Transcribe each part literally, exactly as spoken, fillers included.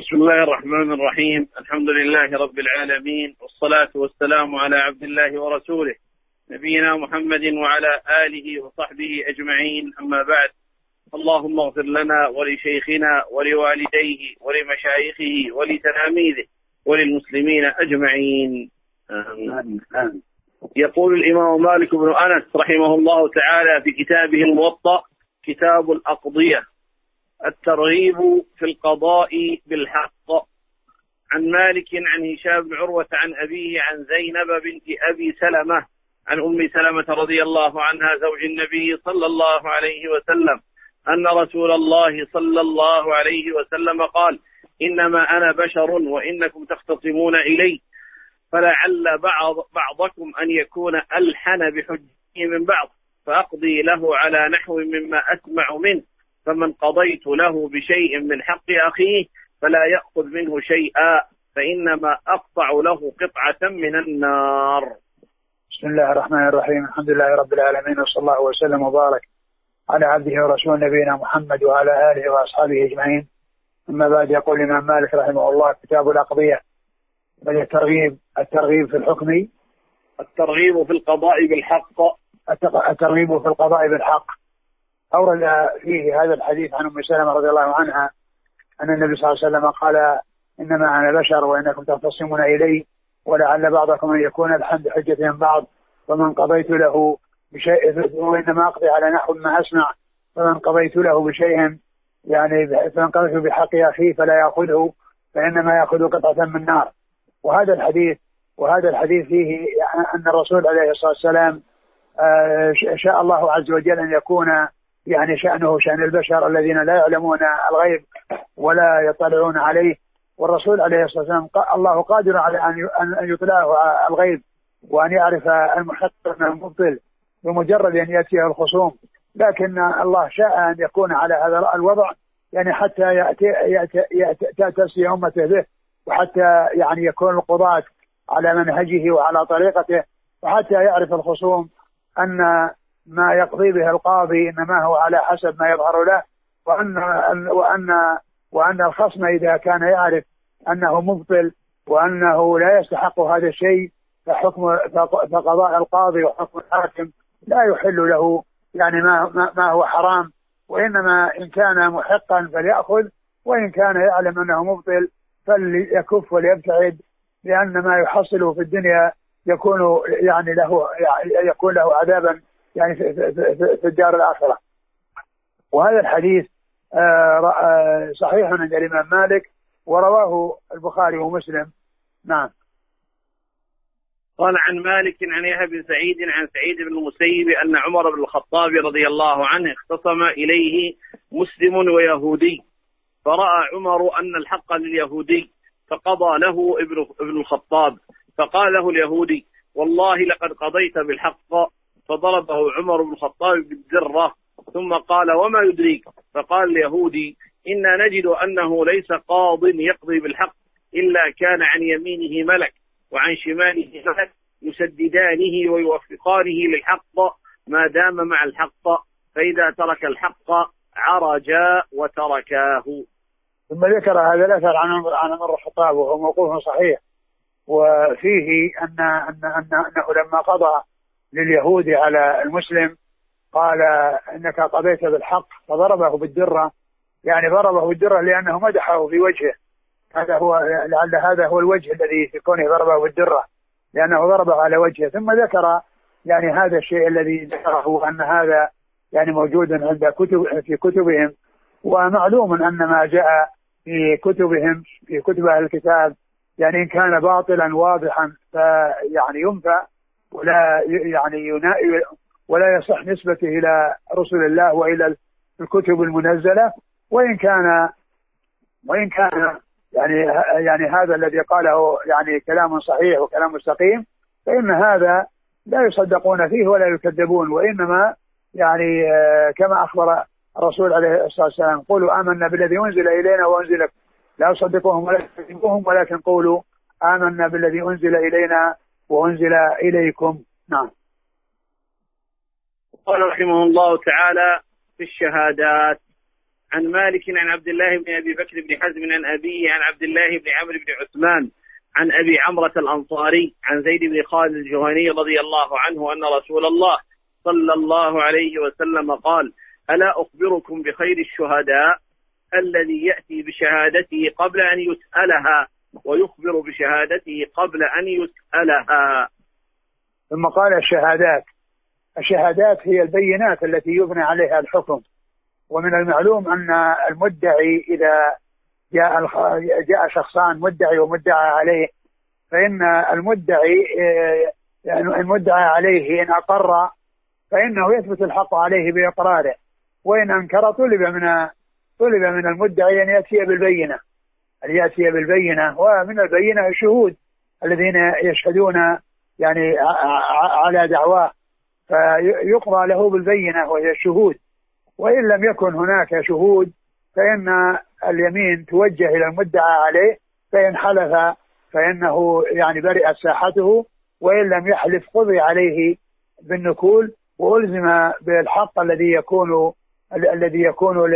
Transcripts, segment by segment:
بسم الله الرحمن الرحيم. الحمد لله رب العالمين، والصلاة والسلام على عبد الله ورسوله نبينا محمد وعلى آله وصحبه أجمعين، أما بعد. اللهم اغفر لنا ولشيخنا ولوالديه ولمشايخه ولتلاميذه وللمسلمين أجمعين، آمين. آمين. يقول الإمام مالك بن أنس رحمه الله تعالى في كتابه الموطأ كتاب الأقضية: الترغيب في القضاء بالحق. عن مالك عن هشام بن عروة عن أبيه عن زينب بنت أبي سلمة عن أم سلمة رضي الله عنها زوج النبي صلى الله عليه وسلم أن رسول الله صلى الله عليه وسلم قال: إنما أنا بشر وإنكم تختصمون إلي، فلعل بعض بعضكم أن يكون ألحن بحجه من بعض، فأقضي له على نحو مما أسمع منه، فمن قضيت له بشيء من حق أخيه فلا يأخذ منه شيئا، فإنما أقطع له قطعة من النار. بسم الله الرحمن الرحيم. الحمد لله رب العالمين، وصلى الله وسلم وبارك على عبده ورسوله نبينا محمد وعلى آله وأصحابه أجمعين، أما بعد. يقول الإمام مالك رحمه الله: كتاب الأقضية. بل الترغيب الترغيب في الحكم، الترغيب في القضاء بالحق، الترغيب في القضاء بالحق. أورد فيه هذا الحديث عن أم سلمة رضي الله عنها أن النبي صلى الله عليه وسلم قال: إنما أنا بشر وإنكم تختصمون إلي، ولعل بعضكم أن يكون ألحن بحجة من بعض، فمن قضيت له بشيء، وإنما أقضي على نحو ما أسمع، فمن قضيت له بشيء يعني فمن قضيت بحق أخيه فلا يأخذه، فإنما يأخذ قطعة من نار. وهذا الحديث وهذا الحديث فيه أن الرسول عليه الصلاة والسلام شاء الله عز وجل أن يكون يعني شأنه شأن البشر الذين لا يعلمون الغيب ولا يطلعون عليه، والرسول عليه الصلاة والسلام الله قادر على أن يطلعه على الغيب وأن يعرف المحق من المبطل بمجرد أن يأتيه الخصوم، لكن الله شاء أن يكون على هذا الوضع يعني حتى يأتي يأتي يأتي تأتي أمته به، وحتى يعني يكون القضاة على منهجه وعلى طريقته، وحتى يعرف الخصوم أن ما يقضي به القاضي إنما هو على حسب ما يظهر له، وأن وأن وأن الخصم إذا كان يعرف أنه مبطل وأنه لا يستحق هذا الشيء، فحكم فقضاء القاضي وحكم الحاكم لا يحل له يعني ما ما هو حرام، وإنما إن كان محقا فليأخذ، وإن كان يعلم أنه مبطل فليكف وليبتعد، لأن ما يحصله في الدنيا يكون يعني له يعني يكون له عذابا يعني في, في, في الدار الآخرة. وهذا الحديث صحيح عند الإمام مالك، ورواه البخاري ومسلم. نعم. قال عن مالك عن يحيى بن سعيد عن سعيد بن المسيب أن عمر بن الخطاب رضي الله عنه اختصم إليه مسلم ويهودي، فرأى عمر أن الحق لليهودي فقضى له ابن ابن الخطاب، فقال له اليهودي: والله لقد قضيت بالحق، فضربه عمر بن الخطاب بالدرة، ثم قال: وما يدريك؟ فقال اليهودي: إنا نجد أنه ليس قاض يقضي بالحق إلا كان عن يمينه ملك وعن شماله ملك يسددانه ويوفقانه للحق ما دام مع الحق، فإذا ترك الحق عرجا وتركاه. ثم ذكر هذا الأثر عن عن عمر الخطاب وهو موقوف صحيح، وفيه أن أن أن أنه لما قضى لليهود على المسلم قال: إنك قضيت بالحق، فضربه بالدرة، يعني ضربه بالدرة لأنه مدحه في وجهه، هذا هو لعل هذا هو الوجه الذي في كونه ضربه بالدرة، لأنه ضربه على وجهه. ثم ذكر يعني هذا الشيء الذي ذكره أن هذا يعني موجود عند كتب في كتبهم، ومعلوم أن ما جاء في كتبهم في كتب أهل الكتاب يعني إن كان باطلا واضحا فيعني ينفى ولا يعني ينائي ولا يصح نسبته إلى رسل الله وإلى الكتب المنزلة، وإن كان وإن كان يعني يعني هذا الذي قاله يعني كلام صحيح وكلام مستقيم، فإن هذا لا يصدقون فيه ولا يكذبون، وإنما يعني كما أخبر الرسول عليه الصلاة والسلام: قولوا آمنا بالذي أنزل إلينا وأنزل، لا أصدقوهم ولا أكذبوهم، ولكن قولوا آمنا بالذي أنزل إلينا وأنزل إليكم. نعم. قال رحمه الله تعالى في الشهادات: عن مالك عن عبد الله بن أبي بكر بن حزم عن أبيه عن عبد الله بن عمرو بن عثمان عن أبي عمرة الأنصاري عن زيد بن خالد الجهني رضي الله عنه أن رسول الله صلى الله عليه وسلم قال: ألا أخبركم بخير الشهداء الذي يأتي بشهادته قبل أن يسألها ويخبر بشهادته قبل أن يسألها. ثم قال: الشهادات. الشهادات هي البينات التي يبنى عليها الحكم. ومن المعلوم أن المدعي إذا جاء جاء شخصان مدعي ومدعى عليه، فإن المدعي المدعى عليه إن أقر فإنه يثبت الحق عليه بإقراره، وإن أنكر طلب من طلب من المدعي أن يأتي بالبينة أن يأتي بالبينة ومن البينة الشهود الذين يشهدون يعني على دعواه، فيقضى له بالبينة وهي الشهود. وإن لم يكن هناك شهود فإن اليمين توجه إلى المدعى عليه، فإن حلف فإنه يعني برئت ساحته، وإن لم يحلف قضي عليه بالنكول وألزم بالحق الذي يكون الذي يكون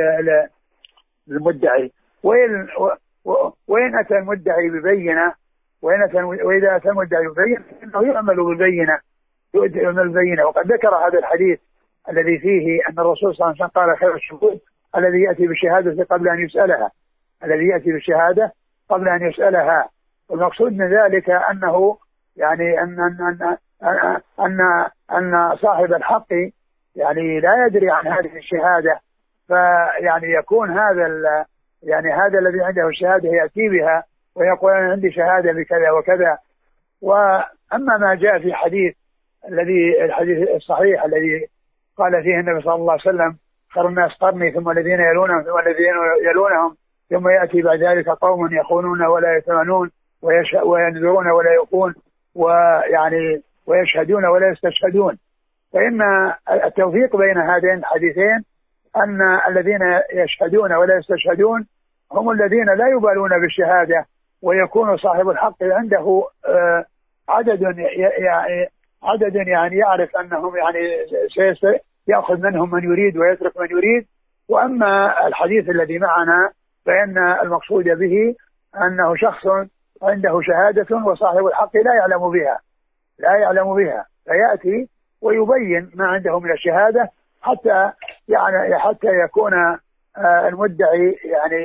للمدعي. وإن وإن أتى المدعي ببينة وإن أتى وإذا أتى المدعي ببينة فإنه يعمل بالبينة يعمل بالبينة. وقد ذكر هذا الحديث الذي فيه أن الرسول صلى الله عليه وسلم قال: خير الشهود الذي يأتي بالشهادة قبل أن يسألها الذي يأتي بالشهادة قبل أن يسألها. والمقصود من ذلك أنه يعني أن أن أن أن, أن صاحب الحق يعني لا يدري عن هذه الشهادة، فيعني يكون هذا يعني هذا الذي عنده الشهادة يأتي بها ويقول: أنا عندي شهادة بكذا وكذا. وأما ما جاء في حديث الذي الحديث الصحيح الذي قال فيه النبي صلى الله عليه وسلم: خير الناس قرني ثم الذين يلونهم ثم الذين يلونهم ثم يأتي بعد ذلك قوم يخونون ولا يتمنون وينذرون ولا يؤفون ويعني ويشهدون ولا يستشهدون. فإن التوفيق بين هذين الحديثين أن الذين يشهدون ولا يستشهدون هم الذين لا يبالون بالشهادة، ويكون صاحب الحق عنده عدد يعني عدد يعني يعرف أنهم يعني سيأخذ منهم من يريد ويترك من يريد. وأما الحديث الذي معنا فإن المقصود به أنه شخص عنده شهادة وصاحب الحق لا يعلم بها لا يعلم بها فيأتي ويبين ما عنده من الشهادة حتى يعني حتى يكون المدعي يعني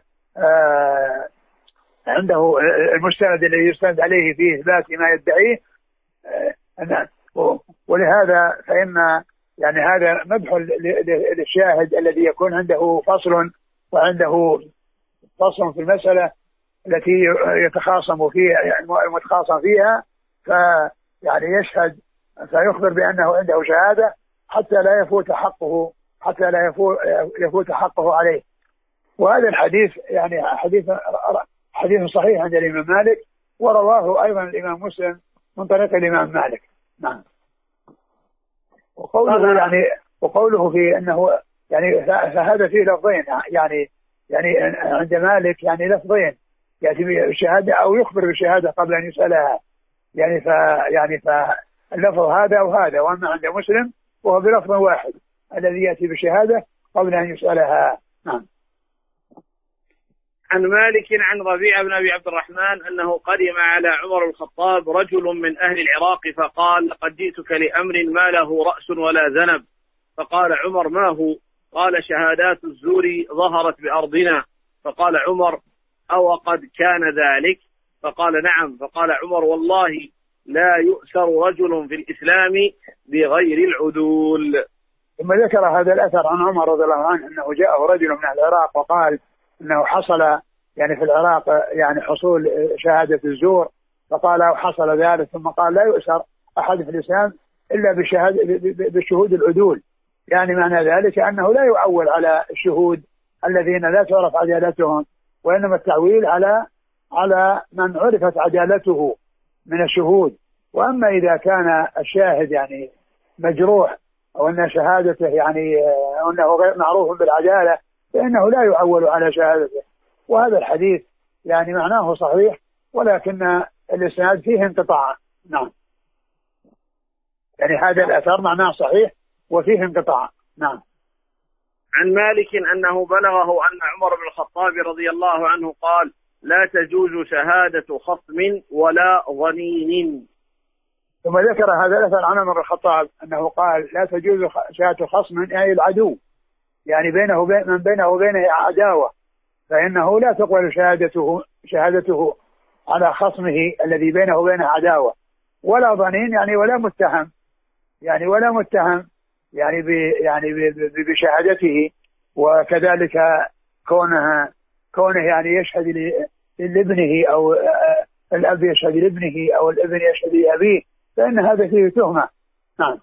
عنده المستند الذي يستند عليه في إثبات ما يدعيه. ولهذا فإن يعني هذا مدح للشاهد الذي يكون عنده فصل وعنده فصل في المسألة التي يتخاصم فيها المتخاصم فيها، فيعني يشهد فيخبر بأنه عنده شهادة حتى لا يفوت حقه حتى لا يفوت حقه عليه. وهذا الحديث يعني حديث حديث صحيح عند الإمام مالك، ورواه أيضا الإمام مسلم من طريق الإمام مالك. نعم. وقوله يعني وقوله في أنه يعني فهذا فيه لفظين يعني يعني عند مالك يعني لفظين يأتي بالشهادة أو يخبر بالشهادة قبل أن يسألها يعني ف يعني فاللفظ هذا وهذا. وأما عند مسلم وهو بلفظ واحد الذي يأتي بالشهادة قبل أن يسألها. نعم. عن مالك عن ربيعة بن أبي عبد الرحمن أنه قدم على عمر الخطاب رجل من أهل العراق فقال: لقد جئتك لأمر ما له رأس ولا ذنب. فقال عمر: ما هو؟ قال: شهادات الزور ظهرت بأرضنا. فقال عمر: أو قد كان ذلك؟ فقال: نعم. فقال عمر: والله لا يؤسر رجل في الإسلام بغير العدول. ثم ذكر هذا الأثر عن عمر رضي الله عنه أنه جاءه رجل من العراق وقال أنه حصل يعني في العراق يعني حصول شهادة الزور، فقال حصل ذلك، ثم قال: لا يؤسر أحد في الإسلام إلا بشهادة بالشهود العدول. يعني معنى ذلك أنه لا يعول على الشهود الذين لا تعرف عدالتهم، وإنما التعويل على على من عرفت عدالته من الشهود. وأما إذا كان الشاهد يعني مجروح أو أن شهادته يعني أنه غير معروف بالعدالة فإنه لا يعول على شهادته. وهذا الحديث يعني معناه صحيح، ولكن الإسناد فيه انقطاع. نعم. يعني هذا الأثر معناه صحيح وفيه انقطاع. نعم. عن مالك أنه بلغه أن عمر بن الخطاب رضي الله عنه قال: لا تجوز شهادة خصم ولا ظنين. ثم ذكر هذا الأثر عن عمر بن الخطاب أنه قال: لا تجوز شهادة خصم، يعني العدو، يعني بينه وبين من بينه وبينه عداوة، فإنه لا تقبل شهادته شهادته على خصمه الذي بينه وبينه عداوة، ولا ظنين، يعني ولا متهم، يعني ولا متهم يعني ب يعني بشهادته، وكذلك كونه كونه يعني يشهد لابنه أو الأب يشهد لابنه أو الابن يشهد لأبيه، فإن هذا فيه تهمة. نعم.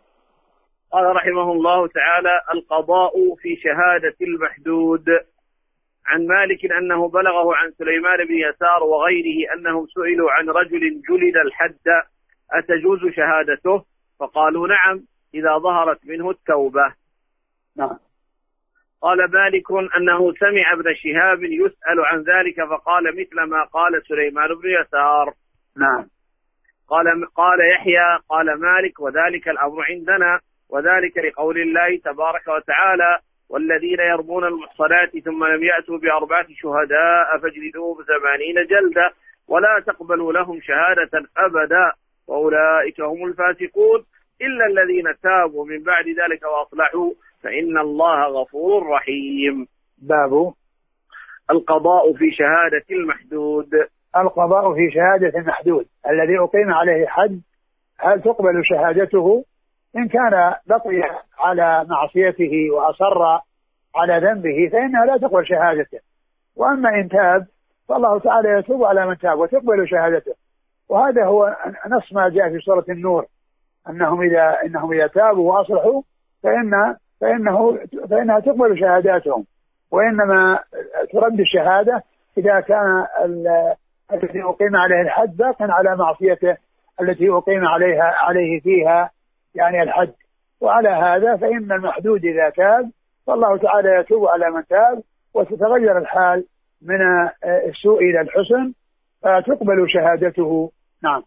قال رحمه الله تعالى: القضاء في شهادة المحدود. عن مالك أنه بلغه عن سليمان بن يسار وغيره أنهم سئلوا عن رجل جلد الحد أتجوز شهادته؟ فقالوا: نعم، إذا ظهرت منه التوبة. نعم. قال مالك أنه سمع ابن شهاب يسأل عن ذلك فقال مثل ما قال سليمان بن يسار. نعم. قال قال يحيى قال مالك: وذلك الأمر عندنا، وذلك لقول الله تبارك وتعالى: والذين يرمون المحصنات ثم لم يأتوا بأربعة شهداء فاجلدوهم ثمانين جلدة ولا تقبلوا لهم شهادة أبدا وأولئك هم الفاسقون إلا الذين تابوا من بعد ذلك وأصلحوا فإن الله غفور رحيم. باب القضاء في شهادة المحدود. القضاء في شهادة المحدود الذي أقيم عليه حد، هل تقبل شهادته؟ إن كان بقي على معصيته وأصر على ذنبه فإنها لا تقبل شهادته، وأما إن تاب فالله تعالى يتوب على من تاب وتقبل شهادته. وهذا هو نص ما جاء في سورة النور، أنهم إذا إنهم إذا تابوا وأصلحوا فإن فإنه فإنها تقبل شهاداتهم، وإنما ترد الشهادة إذا كان الذي أقيم عليه الحد باق على معصيته التي أقيم عليها عليه فيها يعني الحد. وعلى هذا فإن المحدود إذا تاب فالله تعالى يتوب على من تاب وتتغير الحال من السوء إلى الحسن فتقبل شهادته. نعم.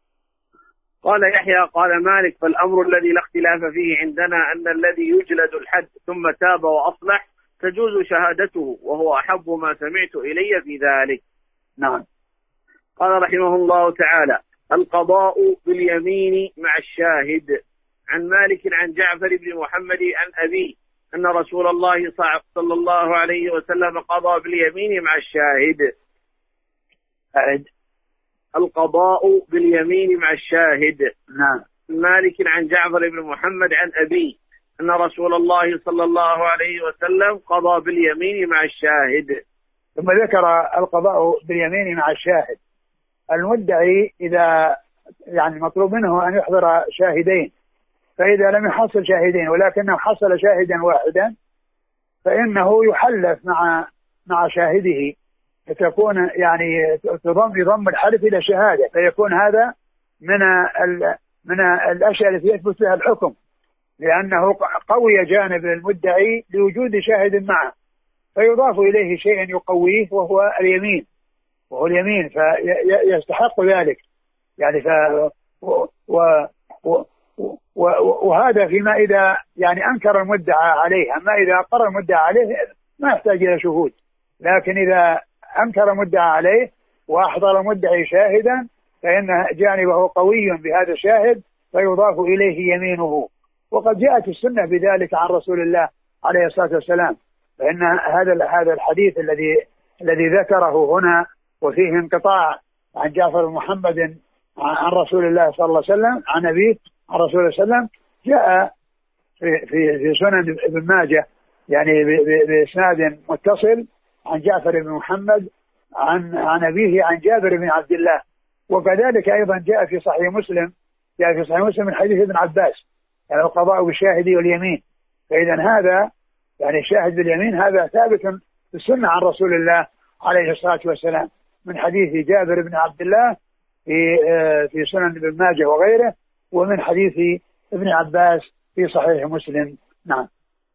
قال يحيى قال مالك: فالأمر الذي لا اختلاف فيه عندنا أن الذي يجلد الحد ثم تاب وأصلح تجوز شهادته، وهو أحب ما سمعت إلي في ذلك. نعم. قال رحمه الله تعالى: القضاء باليمين مع الشاهد. عن مالك عن جعفر بن محمد عن أبيه أن رسول الله صلى الله عليه وسلم قضى باليمين مع الشاهد. أعد. القضاء باليمين مع الشاهد. نعم. مالك عن جعفر بن محمد عن أبيه أن رسول الله صلى الله عليه وسلم قضى باليمين مع الشاهد. ثم ذكر القضاء باليمين مع الشاهد. المدعي إذا يعني مطلوب منه أن يحضر شاهدين، فإذا لم يحصل شاهدين ولكنه حصل شاهدا واحدا فإنه يحلف مع مع شاهده، فتكون يعني تضم يضم الحلف إلى شهادة، فيكون هذا من من الأشياء التي يثبت لها الحكم، لأنه قوي جانب المدعي لوجود شاهد معه، فيضاف إليه شيء يقويه وهو اليمين وهو اليمين فيستحق ذلك يعني. ف و و و و وهذا فيما إذا يعني أنكر المدعى عليه. أما إذا أقر المدعى عليه ما يحتاج إلى شهود، لكن إذا أنكر المدعى عليه وأحضر المدعي شاهدا فإن جانبه قوي بهذا الشاهد فيضاف إليه يمينه. وقد جاءت السنة بذلك عن رسول الله عليه الصلاة والسلام، فإن هذا هذا الحديث الذي الذي ذكره هنا وفيه انقطاع عن جعفر بن محمد عن رسول الله صلى الله عليه وسلم عن أبيه عن رسول الله صلى الله عليه وسلم، جاء في في في سنن ابن ماجه يعني بإسناد متصل عن جعفر بن محمد عن عن أبيه عن جابر بن عبد الله. وكذلك أيضا جاء في صحيح مسلم جاء في صحيح مسلم من حديث ابن عباس يعني القضاء بالشاهد واليمين. فإذا هذا يعني الشاهد باليمين هذا ثابت في السنة عن رسول الله عليه الصلاة والسلام من حديث جابر بن عبد الله في في سنن ابن ماجه وغيره، ومن حديث ابن عباس في صحيح مسلم. نعم.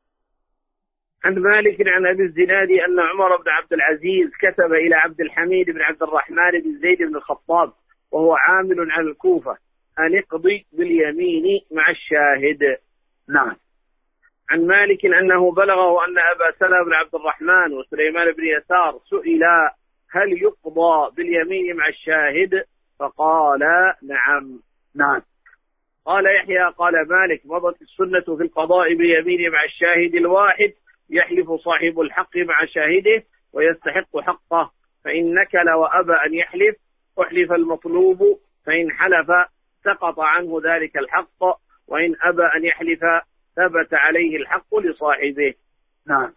عن مالك عن أبي الزناد أن عمر بن عبد العزيز كتب إلى عبد الحميد بن عبد الرحمن بن زيد بن الخطاب وهو عامل على الكوفة أن اقضي باليمين مع الشاهد. نعم. عن مالك أنه بلغه أن أبا سلمة بن عبد الرحمن وسليمان بن يسار سئلا هل يقضى باليمين مع الشاهد؟ فقال نعم. نعم. قال يحيى قال مالك مضت السنة في القضاء باليمين مع الشاهد الواحد، يحلف صاحب الحق مع شاهده ويستحق حقه، فإن نكل وأبى أن يحلف أحلف المطلوب، فإن حلف سقط عنه ذلك الحق، وإن أبى أن يحلف ثبت عليه الحق لصاحبه. نعم.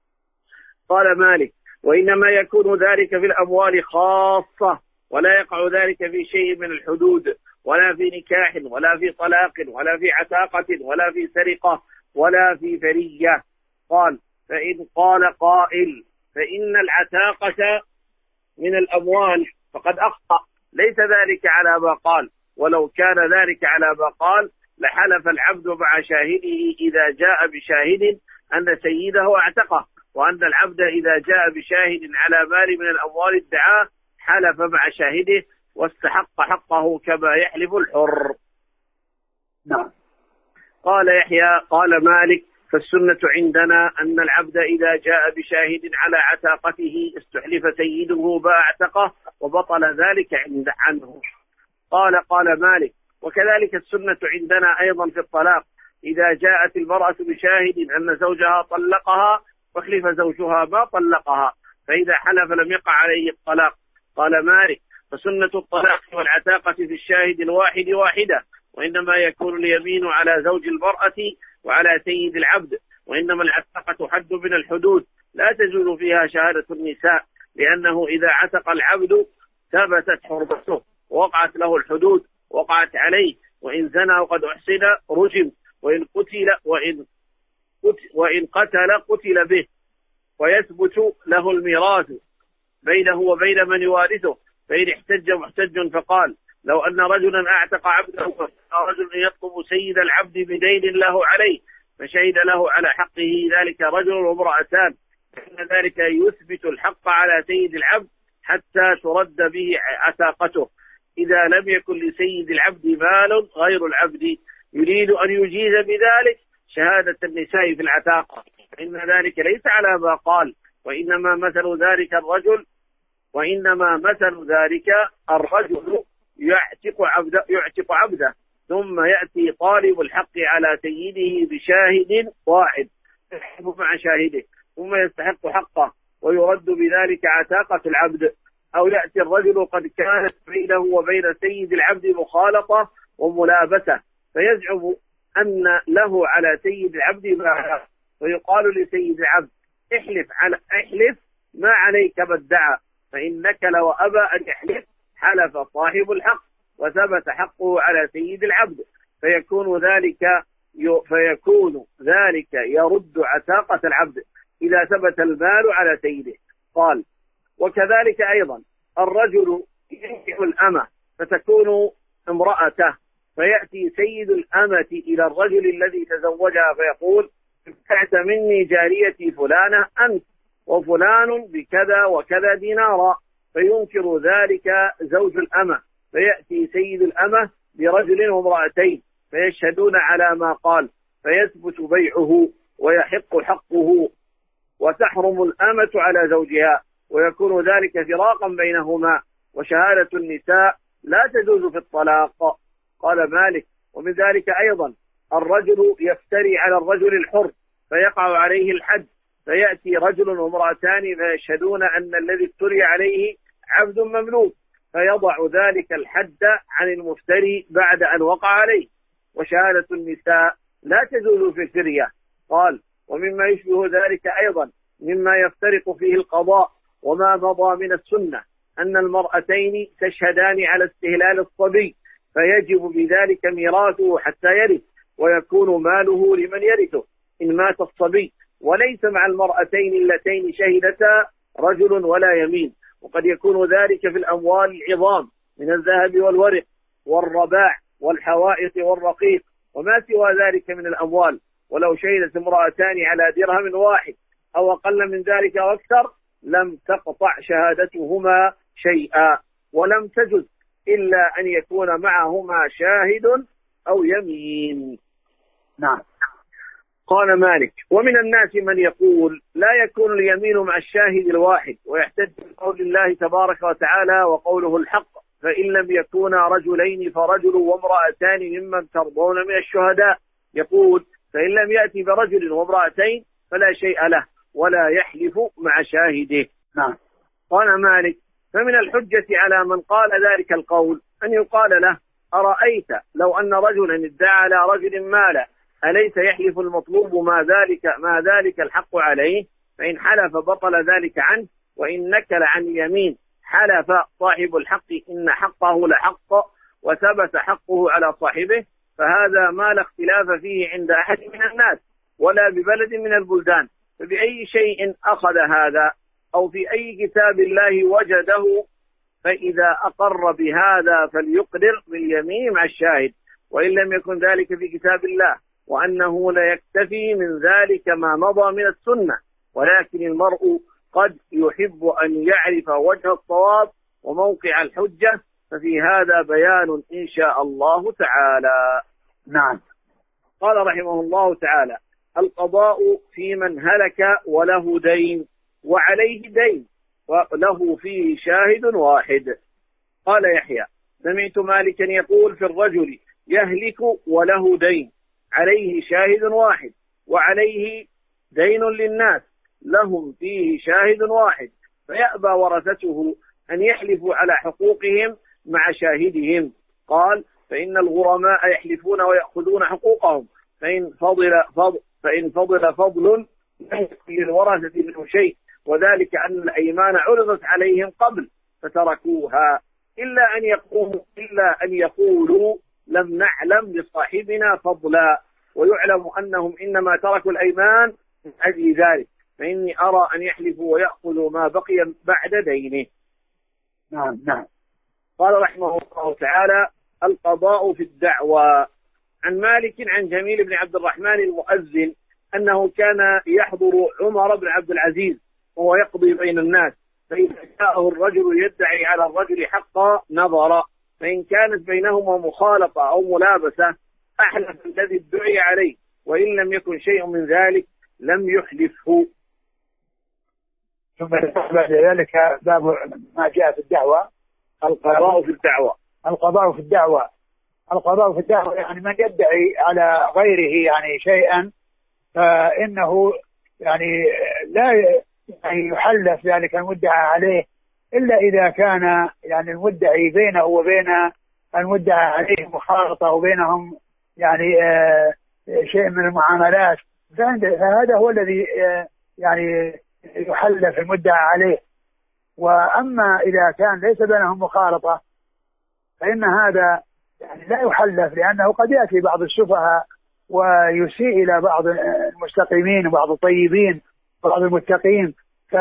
قال مالك وإنما يكون ذلك في الأموال خاصة، ولا يقع ذلك في شيء من الحدود، ولا في نكاح ولا في طلاق ولا في عتاقة ولا في سرقة ولا في فرية. قال فإن قال قائل فإن العتاقة من الأموال فقد أخطأ، ليس ذلك على ما قال، ولو كان ذلك على ما قال لحلف العبد مع شاهده إذا جاء بشاهد أن سيده اعتقه، وأن العبد إذا جاء بشاهد على مال من الأموال ادعاه حلف مع شاهده واستحق حقه كما يحلف الحر. نعم. قال يحيى قال مالك فالسنة عندنا أن العبد إذا جاء بشاهد على عتاقته استحلف سيده فاعتقه وبطل ذلك عند عنه. قال قال مالك وكذلك السنة عندنا أيضا في الطلاق، إذا جاءت المرأة بشاهد أن زوجها طلقها واحلف زوجها ما طلقها، فإذا حلف لم يقع عليه الطلاق. قال مالك فسنة الطلاق والعتاقة في الشاهد الواحد واحدة، وإنما يكون اليمين على زوج المرأة وعلى سيد العبد، وإنما العتاقة حد من الحدود لا تجوز فيها شهادة النساء، لأنه إذا عتق العبد ثبتت حرمته ووقعت له الحدود وقعت عليه، وإن زنى وقد أحسن رجم، وإن قتل وإن وإن قتل قتل به، ويثبت له الميراث بينه وبين من يوارثه. فإن احتج محتج فقال لو أن رجلا أعتق عبده ورجل يطلب سيد العبد بدين له عليه فشهد له على حقه ذلك رجل وامرأتان، فإن ذلك يثبت الحق على سيد العبد حتى ترد به عتاقته، إذا لم يكن لسيد العبد مال غير العبد يريد أن يجيز بذلك شهادة النساء في العتاقة، فإن ذلك ليس على ما قال، وإنما مثل ذلك الرجل وإنما مثل ذلك الرجل يعتق عبده, يعتق عبده ثم يأتي طالب الحق على سيده بشاهد واحد يحلف مع شاهده ثم يستحق حقه ويرد بذلك عتاقة العبد، أو يأتي الرجل قد كانت بينه وبين سيد العبد مخالطة وملابسة فيزعم أن له على سيد العبد ما، ويقال لسيد العبد احلف على احلف ما عليك ما ادعى، فإنك لو أبى أن يحلف حلف صاحب الحق وثبت حقه على سيد العبد، فيكون ذلك فيكون ذلك يرد عتاقة العبد إذا ثبت المال على سيده. قال وكذلك أيضا الرجل ينكح الأمة فتكون امرأته، فيأتي سيد الأمة إلى الرجل الذي تزوجها فيقول ابتعت مني جاريتي فلانة أنت وفلان بكذا وكذا دينارا، فينكر ذلك زوج الأمة، فيأتي سيد الأمة برجل وامرأتين فيشهدون على ما قال فيثبت بيعه ويحق حقه وتحرم الأمة على زوجها، ويكون ذلك فراقا بينهما، وشهادة النساء لا تجوز في الطلاق. قال مالك ومن ذلك أيضا الرجل يفتري على الرجل الحر فيقع عليه الحد، فيأتي رجل وامرأتان فيشهدون أن الذي افتري عليه عبد مملوك، فيضع ذلك الحد عن المفتري بعد أن وقع عليه، وشهادة النساء لا تجوز في الفرية. قال ومما يشبه ذلك أيضا مما يفترق فيه القضاء وما مضى من السنة أن المرأتين تشهدان على استهلال الصبي، فيجب بذلك ميراثه حتى يرث، ويكون ماله لمن يرثه إن مات الصبي، وليس مع المرأتين اللتين شهدتا رجل ولا يمين. وقد يكون ذلك في الأموال العظام من الذهب والورق والرباع والحوائط والرقيق وما سوى ذلك من الأموال، ولو شهدت امرأتان على درهم واحد أو أقل من ذلك أو أكثر لم تقطع شهادتهما شيئا، ولم تجز إلا أن يكون معهما شاهد أو يمين. نعم. قال مالك: ومن الناس من يقول لا يكون اليمين مع الشاهد الواحد، ويحتج بقول الله تبارك وتعالى وقوله الحق، فإن لم يكونا رجلين فرجل وامرأتان ممن ترضون من الشهداء. يقول: فإن لم يأتي برجل وامرأتين فلا شيء له ولا يحلف مع شاهده. نعم. قال مالك: فمن الحجة على من قال ذلك القول أن يقال له: أرأيت لو أن رجلا ادعى على رجل مالا أليس يحلف المطلوب ما ذلك ما ذلك الحق عليه؟ فإن حلف بطل ذلك عنه، وإن نكل عن يمين حلف صاحب الحق إن حقه لحق وثبت حقه على صاحبه، فهذا ما لا اختلاف فيه عند أحد من الناس ولا ببلد من البلدان. فبأي شيء أخذ هذا أو في أي كتاب الله وجده؟ فإذا أقر بهذا فليقرر باليمين مع الشاهد، وإن لم يكن ذلك في كتاب الله، وأنه لا يكتفي من ذلك ما مضى من السنة، ولكن المرء قد يحب أن يعرف وجه الصواب وموقع الحجة، ففي هذا بيان إن شاء الله تعالى. نعم. قال رحمه الله تعالى: القضاء في من هلك وله دين وعليه دين وله فيه شاهد واحد. قال يحيى: سمعت مالكا يقول في الرجل يهلك وله دين عليه شاهد واحد وعليه دين للناس لهم فيه شاهد واحد، فيأبى ورثته أن يحلفوا على حقوقهم مع شاهدهم. قال: فإن الغرماء يحلفون ويأخذون حقوقهم، فإن فضل فضل فإن فضل فضل للورثة منه شيء، وذلك أن الأيمان عرضت عليهم قبل فتركوها، إلا أن يقولوا إلا أن يقولوا لم نعلم لصاحبنا فضلا، ويعلم أنهم إنما تركوا الأيمان من أجل ذلك، فإني أرى أن يحلفوا ويأخذوا ما بقي بعد دينه. نعم. نعم. قال رحمه الله تعالى: القضاء في الدعوى. عن مالك عن جميل بن عبد الرحمن المؤذن أنه كان يحضر عمر بن عبد العزيز وهو يقضي بين الناس، فإذا جاءه الرجل يدعي على الرجل حقا نظر، فإن كانت بينهما مخالطة أو ملابسة أحلف الذي ادعي عليه، وإن لم يكن شيء من ذلك لم يحلفه. ثم بعد ذلك باب ما جاء في الدعوة: القضاء في الدعوة. القضاء في الدعوة القضاء في الدعوة يعني من يدعي على غيره يعني شيئا، فإنه يعني لا يعني يحلف ذلك المدعى عليه إلا إذا كان يعني المدعي بينه وبين المدعى عليه مخالطة وبينهم يعني آه شيء من المعاملات، فهذا هو الذي آه يعني يحلف المدعى عليه. وأما إذا كان ليس بينهم مخالطة فإن هذا يعني لا يحلف، لأنه قد يأتي بعض السفهاء ويسيء إلى بعض المستقيمين وبعض الطيبين وبعض المتقين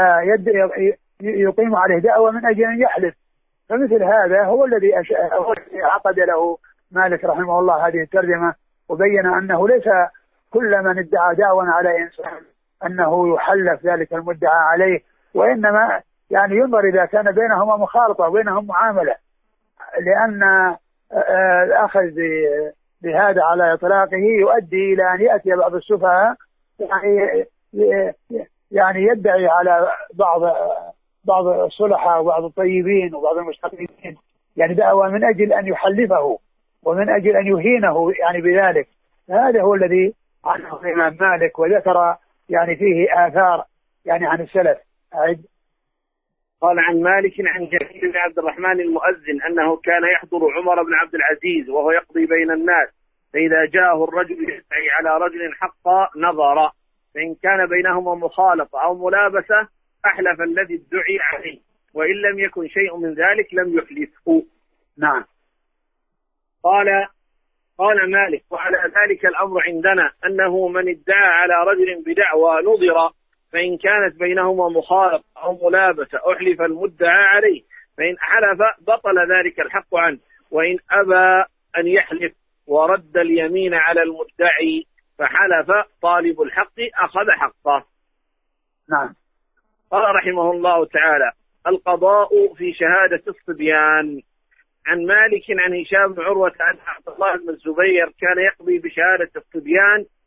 فيقيم عليه دعوة من أجل أن يحلف، فمثل هذا هو الذي عقد له مالك رحمه الله هذه الترجمة، وبين أنه ليس كل من ادعى دعوة على إنسان أنه يحلف ذلك المدعى عليه، وإنما يعني ينظر إذا كان بينهما مخالطة وبينهم معاملة، لأن الأخذ بهذا على إطلاقه يؤدي إلى أن يأتي بعض السفهاء يعني يعني يدعي على بعض بعض الصلحاء وبعض الطيبين وبعض المستقيمين يعني دعوة من أجل أن يحلفه ومن أجل أن يهينه يعني بذلك. هذا هو الذي عنه الإمام مالك، وذكر يعني فيه آثار يعني عن السلف. أعد. قال عن مالك عن جميل بن عبد الرحمن المؤذن أنه كان يحضر عمر بن عبد العزيز وهو يقضي بين الناس، فإذا جاءه الرجل يدعي على رجل حقا نظر، فإن كان بينهما مخالطة أو ملابسة أحلف الذي ادعي عليه، وإن لم يكن شيء من ذلك لم يحلفه. نعم. قال قال مالك: وعلى ذلك الأمر عندنا أنه من ادعى على رجل بدعوى نظر، فإن كانت بينهما مخالطة أو ملابسة أحلف المدعى عليه، فإن حلف بطل ذلك الحق عنه، وإن أبى أن يحلف ورد اليمين على المدعي فحلف طالب الحق أخذ حقه. نعم. قال رحمه الله تعالى: القضاء في شهادة الصبيان. عن مالك عن هشام بن عروة عن عبد الله بن الزبير كان يقضي بشهادة الصبيان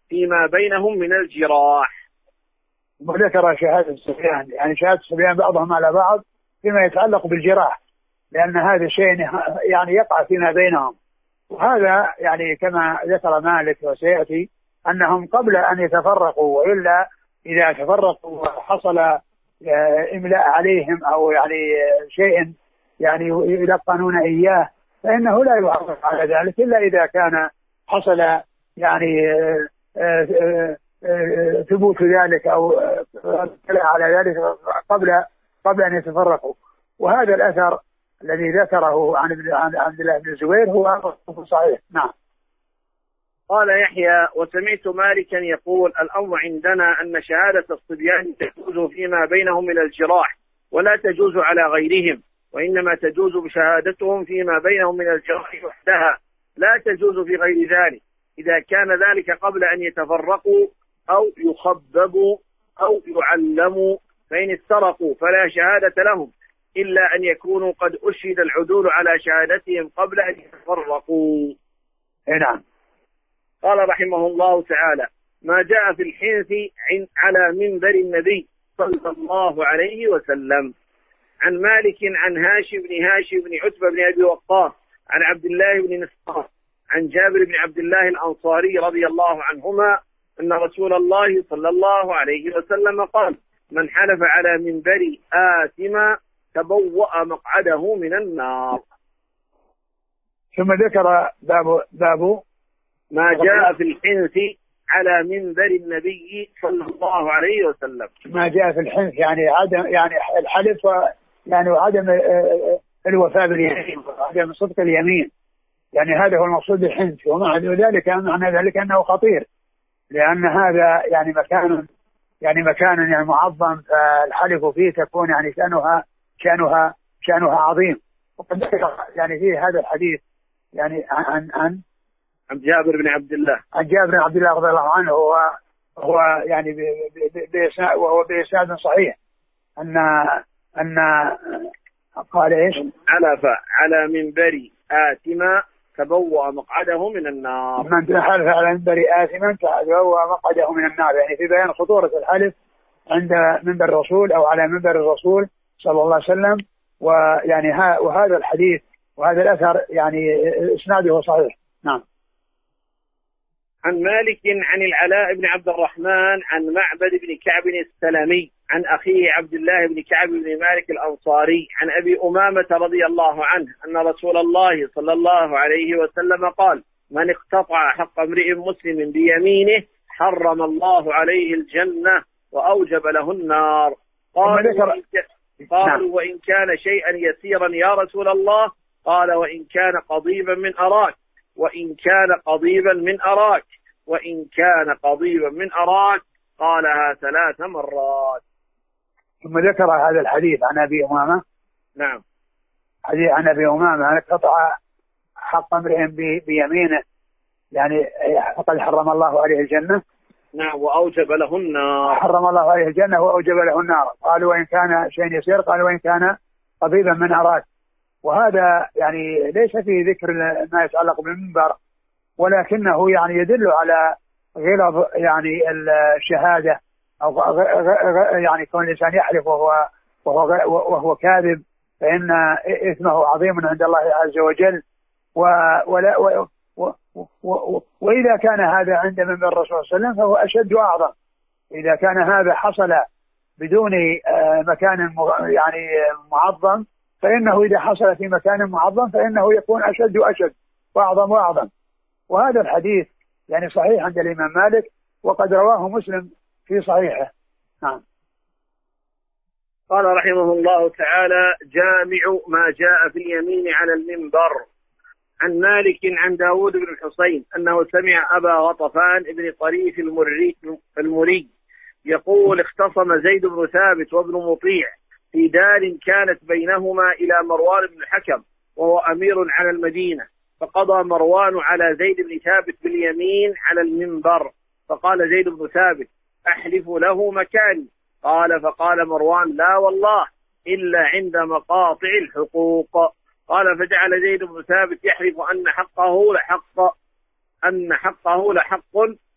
فيما بينهم من الجراح. وذكر شهادة الصبيان، يعني شهادة الصبيان بعضهم على بعض فيما يتعلق بالجراح، لأن هذا شيء يعني يقع فيما بينهم. وهذا يعني كما ذكر مالك وسيأتي أنهم قبل أن يتفرقوا، وإلا إذا تفرقوا وحصل إملاء عليهم أو يعني شيء يعني يلقنون إياه فإنه لا يعرف على ذلك إلا إذا كان حصل يعني ثبوت ذلك أو على ذلك قبل قبل أن يتفرقوا. وهذا الأثر الذي ذكره عن عبد الله بن الزبير هو صحيح. نعم. قال يحيى: وسمعت مالكا يقول: الأمر عندنا أن شهادة الصبيان تجوز فيما بينهم من الجراح ولا تجوز على غيرهم، وإنما تجوز بشهادتهم فيما بينهم من الجراح وحدها، لا تجوز في غير ذلك، إذا كان ذلك قبل أن يتفرقوا أو يخببوا أو يعلموا، فإن استرقوا فلا شهادة لهم إلا أن يكونوا قد أشهد العدول على شهادتهم قبل أن يتفرقوا. نعم. قال رحمه الله تعالى: ما جاء في الحنث على منبر النبي صلى الله عليه وسلم. عن مالك عن هاشم بن هاشم بن عتبة بن أبي وقاص عن عبد الله بن مسعود عن جابر بن عبد الله الأنصاري رضي الله عنهما أن رسول الله صلى الله عليه وسلم قال: من حلف على منبر آثما تبوأ مقعده من النار. ثم ذكر باب باب ما جاء في الحنث على منبر النبي صلى الله عليه وسلم. ما جاء في الحنث يعني عدم يعني الحلف يعني وعدم الوفاء باليمين وعدم صدق اليمين، يعني هذا هو المقصود بالحنث. ومع ذلك معنى ذلك أنه خطير، لأن هذا يعني مكان يعني مكان يعني معظم، فالحلف فيه تكون يعني شأنها شأنها شأنها عظيم. وقد ذكر يعني فيه هذا الحديث يعني عن عن عن جابر بن عبد الله عن جابر بن عبد الله رضي الله عنه، هو هو يعني بإسناد وهو بإسناد صحيح أن أن قال إيش؟ حلف على منبر آثما تبوأ مقعده من النار. من حلف على منبر آثما تبوأ مقعده من النار، يعني في بيان خطورة الحلف عند منبر الرسول أو على منبر الرسول صلى الله عليه وسلم. ويعني ها وهذا الحديث وهذا الأثر يعني إسناده صحيح. نعم. عن مالك عن العلاء بن عبد الرحمن عن معبد بن كعب السلمي عن أخيه عبد الله بن كعب بن مالك الأنصاري عن أبي أمامة رضي الله عنه أن رسول الله صلى الله عليه وسلم قال: من اقتطع حق امرئ مسلم بيمينه حرم الله عليه الجنة وأوجب له النار. قالوا قالوا وإن كان شيئا يسيرا يا رسول الله؟ قال: وإن كان قضيبا من أراك وإن كان قضيبا من أراك وإن كان قضيبا من أراك. قالها ثلاث مرات. ثم ذكر هذا الحديث عن أبي أمامة. نعم. حديث عن أبي أمامة أن قطع حق امرئ بيمينه يعني فقد حرم الله عليه الجنة. نعم. وأوجب له النار. حرم الله عليه الجنة وأوجب له النار. قالوا وإن كان شيء يسير؟ قالوا وإن كان قضيبا من أراك. وهذا يعني ليس فيه ذكر ما يتعلق بالمنبر، ولكنه يعني يدل على غلظ يعني الشهادة أو يعني كون الإنسان يحلف وهو وهو وهو كاذب فإن إثمه عظيم عند الله عز وجل. ولا و و و وإذا كان هذا عند منبر الرسول صلى الله عليه وسلم فهو أشد وأعظم. إذا كان هذا حصل بدون مكان يعني معظم، فإنه إذا حصل في مكان معظم فإنه يكون أشد وأشد وأعظم وأعظم. وهذا الحديث يعني صحيح عند الإمام مالك، وقد رواه مسلم في صحيحه. نعم. قال رحمه الله تعالى: جامع ما جاء في اليمين على المنبر. عن مالك عن داود بن الحصين أنه سمع أبا غطفان بن طريف المري, المري يقول: اختصم زيد بن ثابت وابن مطيع في دار كانت بينهما إلى مروان بن الحكم وهو أمير على المدينة، فقضى مروان على زيد بن ثابت باليمين على المنبر، فقال زيد بن ثابت: أحلف له مكاني. قال فقال مروان: لا والله إلا عند مقاطع الحقوق. قال فجعل زيد بن ثابت يحلف أن حقه لحق أن حقه لحق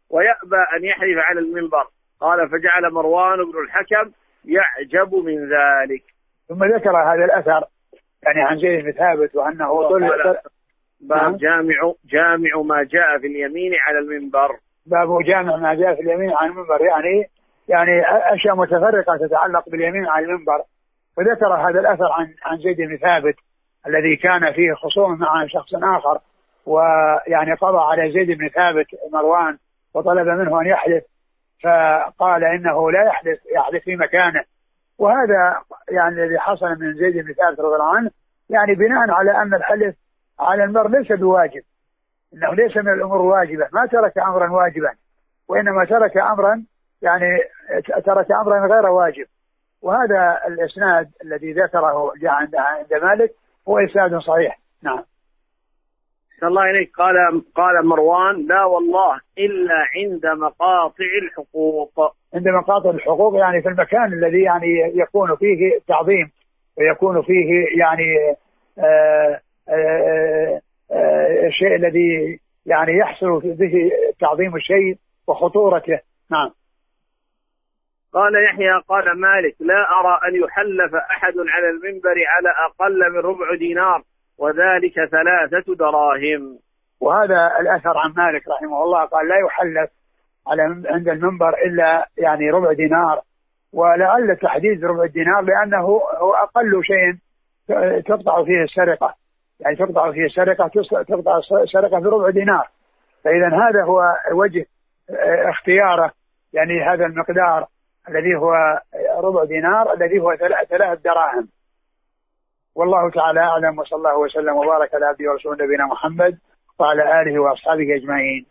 ويأبى أن يحلف على المنبر. قال فجعل مروان بن الحكم يعجب من ذلك. ثم ذكر هذا الأثر يعني عن زيد بن ثابت وأنه طلب باب جامع جامع ما جاء في اليمين على المنبر. باب جامع ما جاء في اليمين على المنبر، يعني يعني أشياء متفرقة تتعلق باليمين على المنبر. وذكر هذا الأثر عن عن زيد بن ثابت الذي كان فيه خصوم مع شخص آخر، ويعني قضى على زيد بن ثابت مروان وطلب منه أن يحلف، فقال إنه لا يحلف، يحلف في مكانه. وهذا يعني الذي حصل من زيد بن ثابت رضي الله عنه يعني بناء على أن الحلف على المنبر ليس بواجب، إنه ليس من الأمور الواجبة، ما ترك أمرا واجبا وإنما ترك أمرا يعني ترك أمرا غير واجب. وهذا الإسناد الذي ذكره جاء عند عند مالك هو إسناد صحيح. نعم. الله إليك. قال قال مروان لا والله إلا عند مقاطع الحقوق. عند مقاطع الحقوق يعني في المكان الذي يعني يكون فيه التعظيم ويكون فيه يعني آآ آآ آآ الشيء الذي يعني يحصل به تعظيم الشيء وخطورته. نعم. قال يحيى قال مالك لا أرى أن يحلف أحد على المنبر على أقل من ربع دينار وذلك ثلاثة دراهم. وهذا الأثر عن مالك رحمه الله قال لا يحلف على عند المنبر إلا يعني ربع دينار، ولعل تحديد ربع دينار لأنه هو أقل شيء تقطع فيه السرقة، يعني تقطع فيه السرقة تقطع السرقة في ربع دينار. فإذا هذا هو وجه اختياره، يعني هذا المقدار الذي هو ربع دينار الذي هو ثلاث دراهم. والله تعالى أعلم، وصلى الله وسلم وبارك على عبده ورسوله نبينا محمد وعلى آله وأصحابه أجمعين.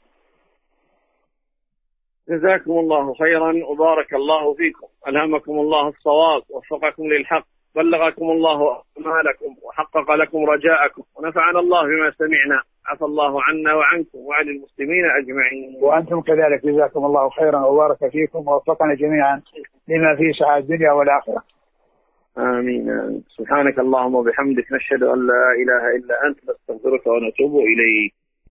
جزاكم الله خيرا وبارك الله فيكم، ألهمكم الله الصواب، وفقكم للحق، بلغكم الله أمالكم وحقق لكم رجاءكم، ونفعنا الله بما سمعنا، عفى الله عنا وعنكم وعن المسلمين أجمعين. وأنتم كذلك جزاكم الله خيرا وبارك فيكم ووفقنا جميعا لما فيه سعادة الدنيا والآخرة. آمين. سبحانك اللهم وبحمدك نشهد أن لا إله إلا أنت نستغفرك ونتوب إليك.